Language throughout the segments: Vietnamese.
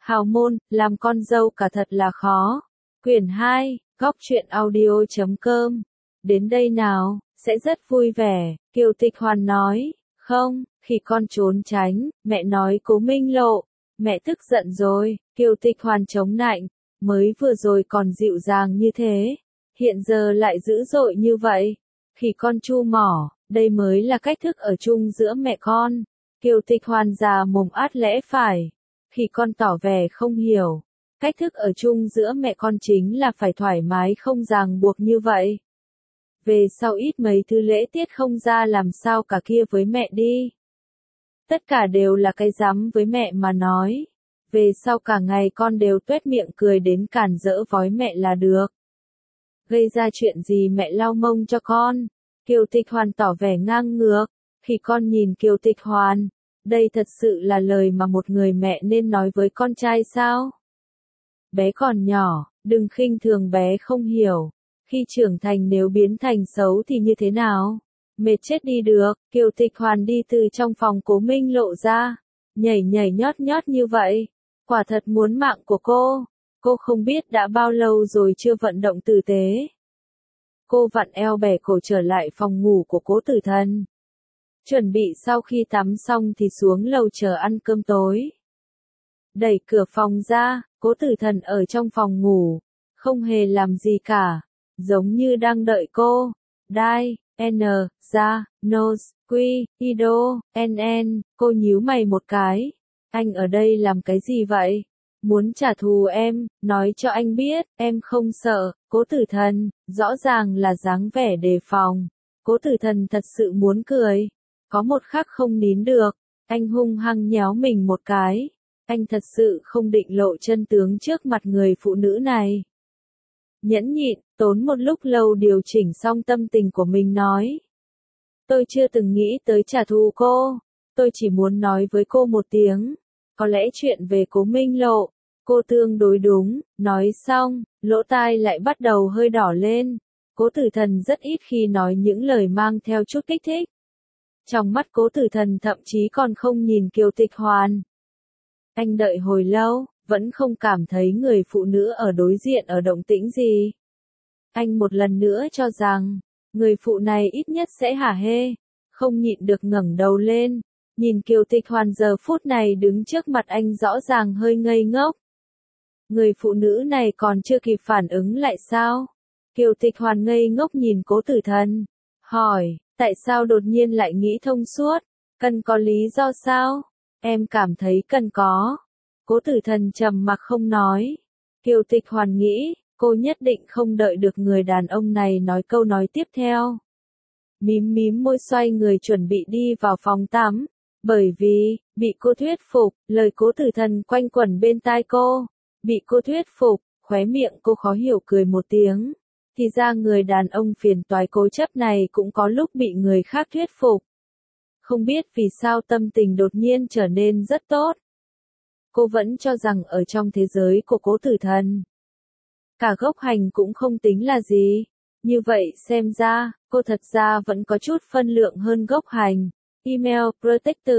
Hào môn, làm con dâu cả thật là khó. Quyển 2, góc truyện audio.com. Đến đây nào, sẽ rất vui vẻ, Kiều Tịch Hoàn nói. Không, khi con trốn tránh, mẹ nói Cố Minh Lộ. Mẹ tức giận rồi, Kiều Tịch Hoàn chống nạnh. Mới vừa rồi còn dịu dàng như thế, hiện giờ lại dữ dội như vậy. Khi con chu mỏ, đây mới là cách thức ở chung giữa mẹ con. Kiều Tịch Hoàn già mồm át lẽ phải. Khi con tỏ vẻ không hiểu, cách thức ở chung giữa mẹ con chính là phải thoải mái không ràng buộc như vậy. Về sau ít mấy thứ lễ tiết không ra làm sao cả kia với mẹ đi. Tất cả đều là cái rắm với mẹ mà nói. Về sau cả ngày con đều tuét miệng cười đến cản rỡ vói mẹ là được. Gây ra chuyện gì mẹ lau mông cho con. Kiều Tịch Hoàn tỏ vẻ ngang ngược. Khi con nhìn Kiều Tịch Hoàn, đây thật sự là lời mà một người mẹ nên nói với con trai sao? Bé còn nhỏ, đừng khinh thường bé không hiểu. Khi trưởng thành nếu biến thành xấu thì như thế nào? Mệt chết đi được. Kiều Tịch Hoàn đi từ trong phòng Cố Minh Lộ ra, nhảy nhảy nhót nhót như vậy. Quả thật muốn mạng của cô. Cô không biết đã bao lâu rồi chưa vận động tử tế. Cô vặn eo bẻ cổ trở lại phòng ngủ của Cố Tử Thần. Chuẩn bị sau khi tắm xong thì xuống lầu chờ ăn cơm tối. Đẩy cửa phòng ra, Cố Tử Thần ở trong phòng ngủ, không hề làm gì cả, giống như đang đợi cô. Đai, N, ra, nose, quy, ido, n, cô nhíu mày một cái. Anh ở đây làm cái gì vậy? Muốn trả thù em, nói cho anh biết, em không sợ. Cố Tử Thần, rõ ràng là dáng vẻ đề phòng. Cố Tử Thần thật sự muốn cười. Có một khắc không nín được, anh hung hăng nhéo mình một cái. Anh thật sự không định lộ chân tướng trước mặt người phụ nữ này. Nhẫn nhịn, tốn một lúc lâu điều chỉnh xong tâm tình của mình nói. Tôi chưa từng nghĩ tới trả thù cô. Tôi chỉ muốn nói với cô một tiếng. Có lẽ chuyện về Cố Minh Lộ, cô tương đối đúng. Nói xong, lỗ tai lại bắt đầu hơi đỏ lên. Cố Tử Thần rất ít khi nói những lời mang theo chút kích thích. Trong mắt Cố Tử Thần thậm chí còn không nhìn Kiều Tịch Hoàn. Anh đợi hồi lâu, vẫn không cảm thấy người phụ nữ ở đối diện ở động tĩnh gì. Anh một lần nữa cho rằng, người phụ này ít nhất sẽ hả hê. Không nhịn được ngẩng đầu lên, nhìn Kiều Tịch Hoàn giờ phút này đứng trước mặt anh rõ ràng hơi ngây ngốc. Người phụ nữ này còn chưa kịp phản ứng lại sao? Kiều Tịch Hoàn ngây ngốc nhìn Cố Tử Thần, hỏi, tại sao đột nhiên lại nghĩ thông suốt? Cần có lý do sao? Em cảm thấy cần có. Cố Tử Thần trầm mặc không nói. Kiều Tịch Hoàn nghĩ, cô nhất định không đợi được người đàn ông này nói câu nói tiếp theo. Mím mím môi xoay người chuẩn bị đi vào phòng tắm. Bởi vì, bị cô thuyết phục, lời Cố Tử Thần quanh quẩn bên tai cô. Bị cô thuyết phục, khóe miệng cô khó hiểu cười một tiếng. Thì ra người đàn ông phiền toái cố chấp này cũng có lúc bị người khác thuyết phục. Không biết vì sao tâm tình đột nhiên trở nên rất tốt. Cô vẫn cho rằng ở trong thế giới của Cố Tử Thần, cả gốc hành cũng không tính là gì. Như vậy xem ra, cô thật ra vẫn có chút phân lượng hơn gốc hành. Email Protected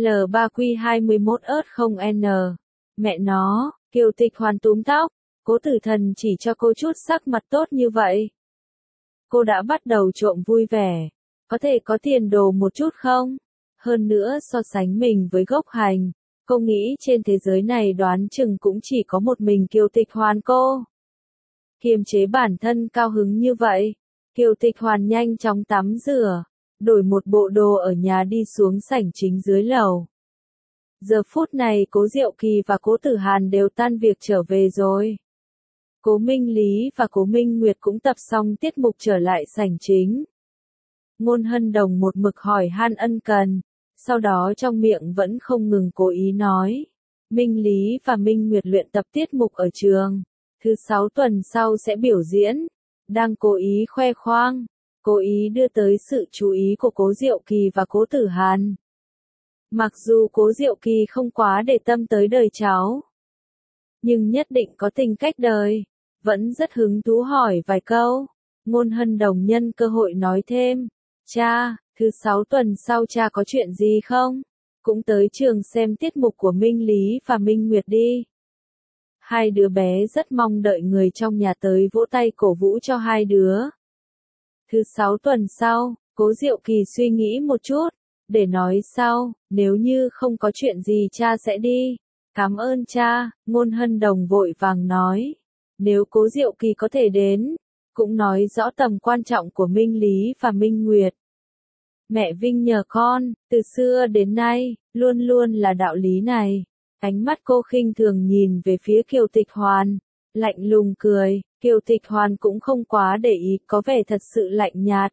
L3Q21Ớt0N. Mẹ nó, Kiều Tịch Hoàn túm tóc. Cố Tử Thần chỉ cho cô chút sắc mặt tốt như vậy. Cô đã bắt đầu trộm vui vẻ. Có thể có tiền đồ một chút không? Hơn nữa so sánh mình với gốc hành, cô nghĩ trên thế giới này đoán chừng cũng chỉ có một mình Kiều Tịch Hoàn cô. Kiềm chế bản thân cao hứng như vậy, Kiều Tịch Hoàn nhanh chóng tắm rửa, đổi một bộ đồ ở nhà đi xuống sảnh chính dưới lầu. Giờ phút này Cố Diệu Kỳ và Cố Tử Hàn đều tan việc trở về rồi. Cố Minh Lý và Cố Minh Nguyệt cũng tập xong tiết mục trở lại sảnh chính. Ngôn Hân Đồng một mực hỏi han ân cần, sau đó trong miệng vẫn không ngừng cố ý nói. Minh Lý và Minh Nguyệt luyện tập tiết mục ở trường, thứ 6 tuần sau sẽ biểu diễn. Đang cố ý khoe khoang, cố ý đưa tới sự chú ý của Cố Diệu Kỳ và Cố Tử Hàn. Mặc dù Cố Diệu Kỳ không quá để tâm tới đời cháu, nhưng nhất định có tình cách đời, vẫn rất hứng thú hỏi vài câu. Ngôn Hân Đồng nhân cơ hội nói thêm, cha, thứ 6 tuần sau cha có chuyện gì không? Cũng tới trường xem tiết mục của Minh Lý và Minh Nguyệt đi. Hai đứa bé rất mong đợi người trong nhà tới vỗ tay cổ vũ cho hai đứa. Thứ 6 tuần sau, Cố Diệu Kỳ suy nghĩ một chút, để nói sau, nếu như không có chuyện gì cha sẽ đi. Cảm ơn cha, Ngôn Hân Đồng vội vàng nói. Nếu Cố Diệu Kỳ có thể đến, cũng nói rõ tầm quan trọng của Minh Lý và Minh Nguyệt. Mẹ Vinh nhờ con, từ xưa đến nay, luôn luôn là đạo lý này. Ánh mắt cô khinh thường nhìn về phía Kiều Tịch Hoàn, lạnh lùng cười, Kiều Tịch Hoàn cũng không quá để ý, có vẻ thật sự lạnh nhạt.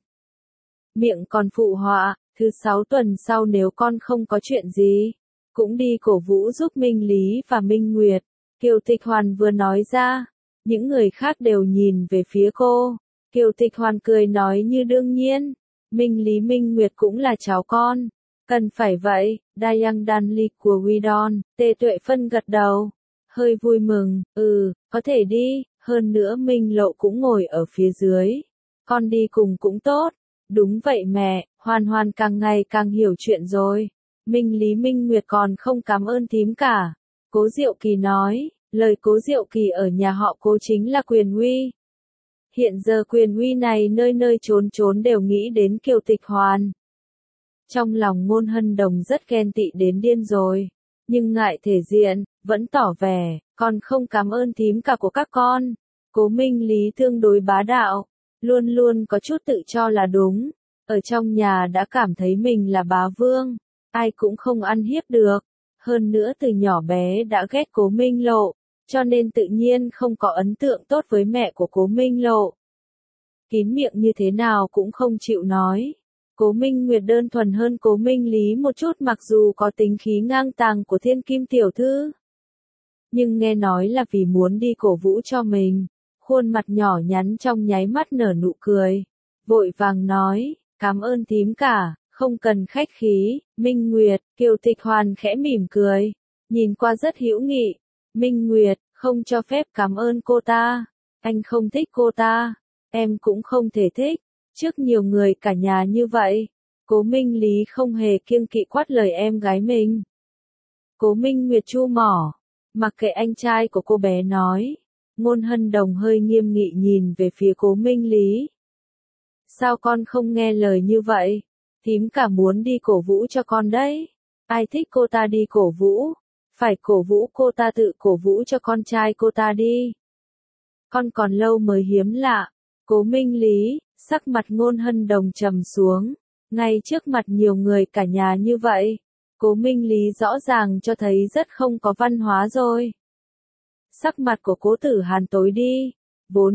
Miệng còn phụ họa, thứ 6 tuần sau nếu con không có chuyện gì, cũng đi cổ vũ giúp Minh Lý và Minh Nguyệt. Kiều Tịch Hoàn vừa nói ra, những người khác đều nhìn về phía cô. Kiều Tịch Hoàn cười nói như đương nhiên, Minh Lý Minh Nguyệt cũng là cháu con. Cần phải vậy, Dayang Danli của Widon, Tề Tuệ Phân gật đầu, hơi vui mừng, có thể đi, hơn nữa Minh Lộ cũng ngồi ở phía dưới. Con đi cùng cũng tốt. Đúng vậy mẹ, Hoàn Hoàn càng ngày càng hiểu chuyện rồi. Minh Lý Minh Nguyệt còn không cảm ơn thím cả. Cố Diệu Kỳ nói, lời Cố Diệu Kỳ ở nhà họ Cố chính là quyền uy. Hiện giờ quyền uy này nơi nơi chốn chốn đều nghĩ đến Kiều Tịch Hoàn. Trong lòng Ngôn Hân Đồng rất ghen tị đến điên rồi, nhưng ngại thể diện, vẫn tỏ vẻ, con không cảm ơn thím cả của các con. Cố Minh Lý tương đối bá đạo, luôn luôn có chút tự cho là đúng, ở trong nhà đã cảm thấy mình là bá vương, ai cũng không ăn hiếp được, hơn nữa từ nhỏ bé đã ghét Cố Minh Lộ, cho nên tự nhiên không có ấn tượng tốt với mẹ của Cố Minh Lộ. Kín miệng như thế nào cũng không chịu nói. Cố Minh Nguyệt đơn thuần hơn Cố Minh Lý một chút mặc dù có tính khí ngang tàng của thiên kim tiểu thư. Nhưng nghe nói là vì muốn đi cổ vũ cho mình, khuôn mặt nhỏ nhắn trong nháy mắt nở nụ cười, vội vàng nói, cảm ơn thím cả, không cần khách khí. Minh Nguyệt, Kiều Tịch Hoàn khẽ mỉm cười, nhìn qua rất hữu nghị. Minh Nguyệt, không cho phép cảm ơn cô ta, anh không thích cô ta, em cũng không thể thích. Trước nhiều người cả nhà như vậy, Cố Minh Lý không hề kiêng kỵ quát lời em gái mình. Cố Minh Nguyệt chu mỏ, mặc kệ anh trai của cô bé nói. Ngôn Hân Đồng hơi nghiêm nghị nhìn về phía Cố Minh Lý. Sao con không nghe lời như vậy? Thím cả muốn đi cổ vũ cho con đấy. Ai thích cô ta đi cổ vũ, phải cổ vũ cô ta tự cổ vũ cho con trai cô ta đi. Con còn lâu mới hiếm lạ. Cố Minh Lý, sắc mặt Ngôn Hân Đồng trầm xuống, ngay trước mặt nhiều người cả nhà như vậy, Cố Minh Lý rõ ràng cho thấy rất không có văn hóa rồi. Sắc mặt của Cố Tử Hàn tối đi, vốn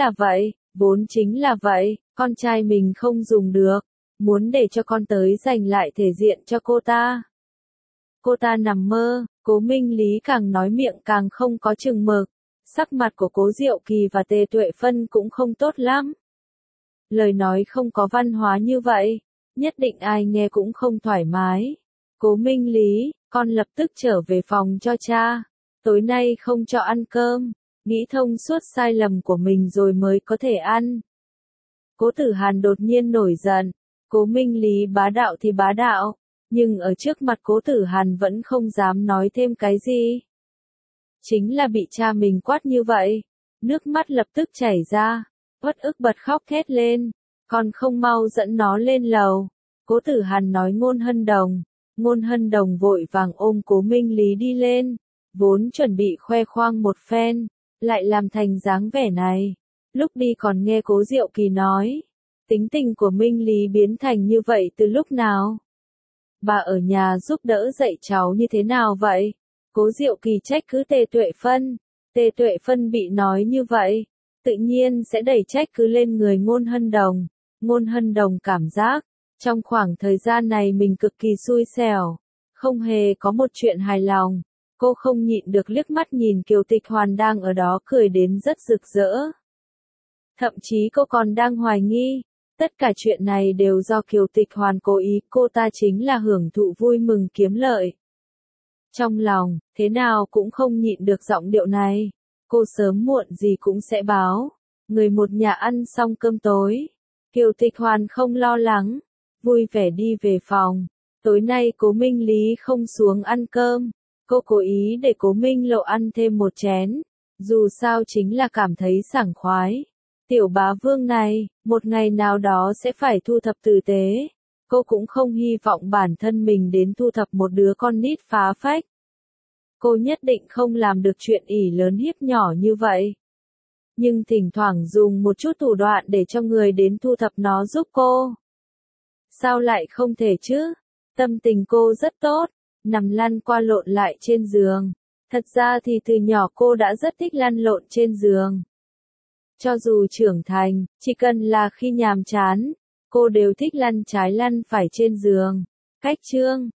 chính là vậy, con trai mình không dùng được, muốn để cho con tới giành lại thể diện cho cô ta. Cô ta nằm mơ, Cố Minh Lý càng nói miệng càng không có chừng mực, sắc mặt của Cố Diệu Kỳ và Tề Tuệ Phân cũng không tốt lắm. Lời nói không có văn hóa như vậy, nhất định ai nghe cũng không thoải mái. Cố Minh Lý, con lập tức trở về phòng cho cha, tối nay không cho ăn cơm, nghĩ thông suốt sai lầm của mình rồi mới có thể ăn. Cố Tử Hàn đột nhiên nổi giận, Cố Minh Lý bá đạo thì bá đạo, nhưng ở trước mặt Cố Tử Hàn vẫn không dám nói thêm cái gì. Chính là bị cha mình quát như vậy, nước mắt lập tức chảy ra, uất ức bật khóc thét lên, con không mau dẫn nó lên lầu. Cố Tử Hàn nói Ngôn Hân Đồng vội vàng ôm Cố Minh Lý đi lên, vốn chuẩn bị khoe khoang một phen, lại làm thành dáng vẻ này. Lúc đi còn nghe Cố Diệu Kỳ nói, tính tình của Minh Lý biến thành như vậy từ lúc nào? Bà ở nhà giúp đỡ dạy cháu như thế nào vậy? Cố Diệu Kỳ trách cứ Tề Tuệ Phân. Tề Tuệ Phân bị nói như vậy, tự nhiên sẽ đẩy trách cứ lên người Ngôn Hân Đồng. Ngôn Hân Đồng cảm giác, trong khoảng thời gian này mình cực kỳ xui xẻo, không hề có một chuyện hài lòng. Cô không nhịn được liếc mắt nhìn Kiều Tịch Hoàn đang ở đó cười đến rất rực rỡ. Thậm chí cô còn đang hoài nghi, tất cả chuyện này đều do Kiều Tịch Hoàn cố ý, cô ta chính là hưởng thụ vui mừng kiếm lợi. Trong lòng, thế nào cũng không nhịn được giọng điệu này, cô sớm muộn gì cũng sẽ báo. Người một nhà ăn xong cơm tối, Kiều Tịch Hoàn không lo lắng, vui vẻ đi về phòng. Tối nay Cố Minh Lý không xuống ăn cơm, Cô cố ý để Cố Minh Lộ ăn thêm một chén, dù sao chính là cảm thấy sảng khoái. Tiểu bá vương này, một ngày nào đó sẽ phải thu thập tử tế. Cô cũng không hy vọng bản thân mình đến thu thập một đứa con nít phá phách. Cô nhất định không làm được chuyện ỷ lớn hiếp nhỏ như vậy. Nhưng thỉnh thoảng dùng một chút thủ đoạn để cho người đến thu thập nó giúp cô. Sao lại không thể chứ? Tâm tình cô rất tốt, nằm lăn qua lộn lại trên giường. Thật ra thì từ nhỏ cô đã rất thích lăn lộn trên giường. Cho dù trưởng thành, chỉ cần là khi nhàm chán, cô đều thích lăn trái lăn phải trên giường. Cách chương